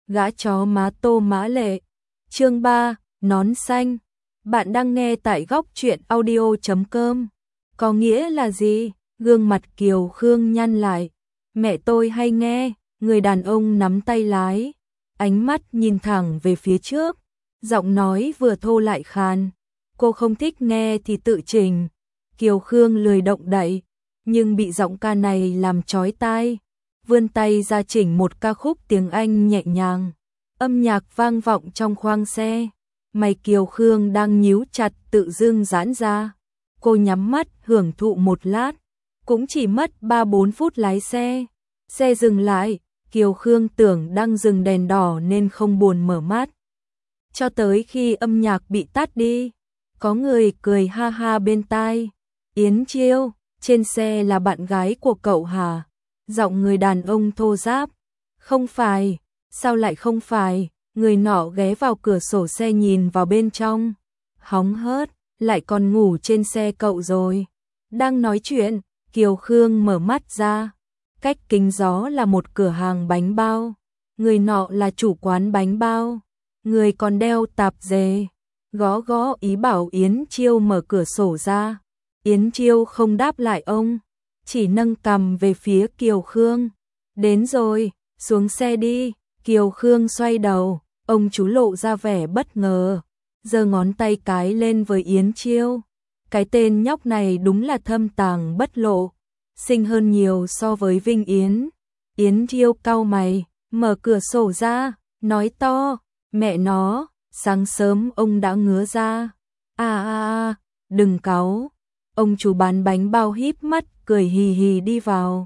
Gã chó má Tô Mã Lệ. Chương 3, nón xanh. Bạn đang nghe tại góc truyện audio.com. Có nghĩa là gì? Gương mặt Kiều Khương nhăn lại. Mẹ tôi hay nghe, người đàn ông nắm tay lái, ánh mắt nhìn thẳng về phía trước, giọng nói vừa thô lại khàn. Cô không thích nghe thì tự chỉnh. Kiều Khương lười động đậy, nhưng bị giọng ca này làm chói tai. Vươn tay ra chỉnh một ca khúc tiếng Anh nhẹ nhàng. Âm nhạc vang vọng trong khoang xe. Mày Kiều Khương đang nhíu chặt tự dưng giãn ra. Cô nhắm mắt hưởng thụ một lát. Cũng chỉ mất 3-4 phút lái xe. Xe dừng lại, Kiều Khương tưởng đang dừng đèn đỏ nên không buồn mở mắt. Cho tới khi âm nhạc bị tắt đi, có người cười ha ha bên tai. Yến Chiêu, trên xe là bạn gái của cậu hả? Giọng người đàn ông thô ráp. Không phải, sao lại không phải? Người nọ ghé vào cửa sổ xe nhìn vào bên trong. Hóng hớt, lại còn ngủ trên xe cậu rồi. Đang nói chuyện, Kiều Khương mở mắt ra. Cách kính gió là một cửa hàng bánh bao. Người nọ là chủ quán bánh bao. Người còn đeo tạp dề. Gõ gõ ý bảo Yến Chiêu mở cửa sổ ra. Yến Chiêu không đáp lại ông, chỉ nâng cằm về phía Kiều Khương. Đến rồi, xuống xe đi. Kiều Khương xoay đầu, ông chú lộ ra vẻ bất ngờ, giơ ngón tay cái lên với Yến Chiêu. Cái tên nhóc này đúng là thâm tàng bất lộ, xinh hơn nhiều so với Vinh Yến. Yến Chiêu cau mày, mở cửa sổ ra, nói to, mẹ nó, sáng sớm ông đã ngứa ra. Đừng cáu. Ông chủ bán bánh bao híp mắt, cười hì hì đi vào.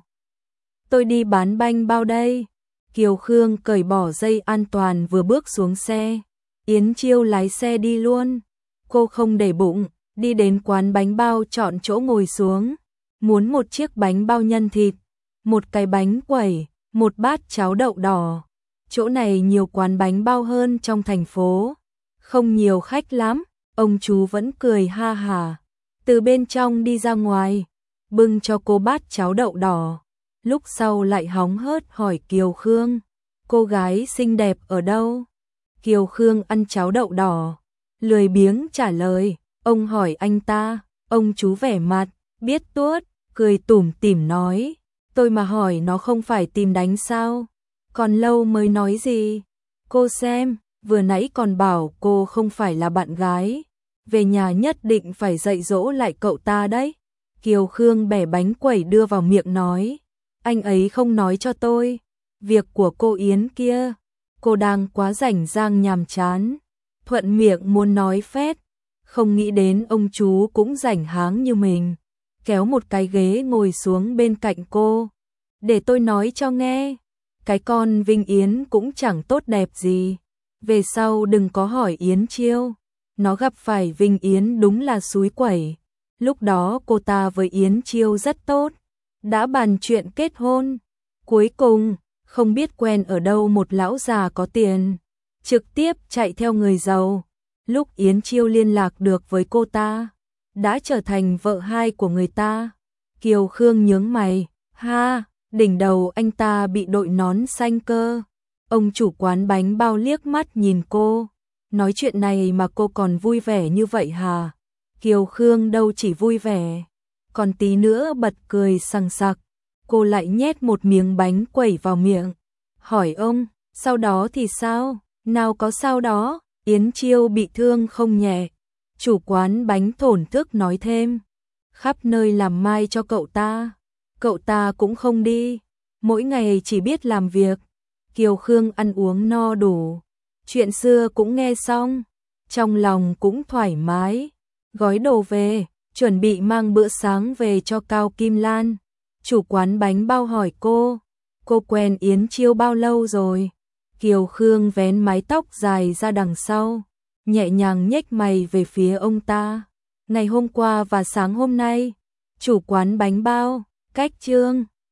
Tôi đi bán bánh bao đây. Kiều Khương cởi bỏ dây an toàn vừa bước xuống xe. Yến Chiêu lái xe đi luôn. Cô không để bụng, đi đến quán bánh bao chọn chỗ ngồi xuống. Muốn một chiếc bánh bao nhân thịt, một cái bánh quẩy, một bát cháo đậu đỏ. Chỗ này nhiều quán bánh bao hơn trong thành phố. Không nhiều khách lắm, ông chú vẫn cười ha hả. Từ bên trong đi ra ngoài, bưng cho cô bát cháo đậu đỏ. Lúc sau lại hóng hớt hỏi Kiều Khương, cô gái xinh đẹp ở đâu? Kiều Khương ăn cháo đậu đỏ, lười biếng trả lời. Ông hỏi anh ta, ông chú vẻ mặt biết tuốt, cười tủm tỉm nói, tôi mà hỏi nó không phải tìm đánh sao? Còn lâu mới nói gì? Cô xem, vừa nãy còn bảo cô không phải là bạn gái. Về nhà nhất định phải dạy dỗ lại cậu ta đấy. Kiều Khương bẻ bánh quẩy đưa vào miệng nói, anh ấy không nói cho tôi. Việc của cô Yến kia, cô đang quá rảnh rang nhàm chán. Thuận miệng muốn nói phét, không nghĩ đến ông chú cũng rảnh háng như mình. Kéo một cái ghế ngồi xuống bên cạnh cô. Để tôi nói cho nghe, cái con Vinh Yến cũng chẳng tốt đẹp gì. Về sau đừng có hỏi Yến Chiêu. Nó gặp phải Vinh Yến đúng là xúi quẩy. Lúc đó cô ta với Yến Chiêu rất tốt, đã bàn chuyện kết hôn. Cuối cùng, không biết quen ở đâu một lão già có tiền, trực tiếp chạy theo người giàu. Lúc Yến Chiêu liên lạc được với cô ta, đã trở thành vợ hai của người ta. Kiều Khương nhướng mày, ha, đỉnh đầu anh ta bị đội nón xanh cơ. Ông chủ quán bánh bao liếc mắt nhìn cô. Nói chuyện này mà cô còn vui vẻ như vậy hả? Kiều Khương đâu chỉ vui vẻ, còn tí nữa bật cười sằng sặc. Cô lại nhét một miếng bánh quẩy vào miệng. Hỏi ông, sau đó thì sao? Nào có sao đó, Yến Chiêu bị thương không nhẹ. Chủ quán bánh thổn thức nói thêm. Khắp nơi làm mai cho cậu ta. Cậu ta cũng không đi, mỗi ngày chỉ biết làm việc. Kiều Khương ăn uống no đủ. Chuyện xưa cũng nghe xong, trong lòng cũng thoải mái. Gói đồ về, chuẩn bị mang bữa sáng về cho Cao Kim Lan. Chủ quán bánh bao hỏi cô quen Yến Chiêu bao lâu rồi? Kiều Khương vén mái tóc dài ra đằng sau, nhẹ nhàng nhếch mày về phía ông ta. Ngày hôm qua và sáng hôm nay. Chủ quán bánh bao, cách Trương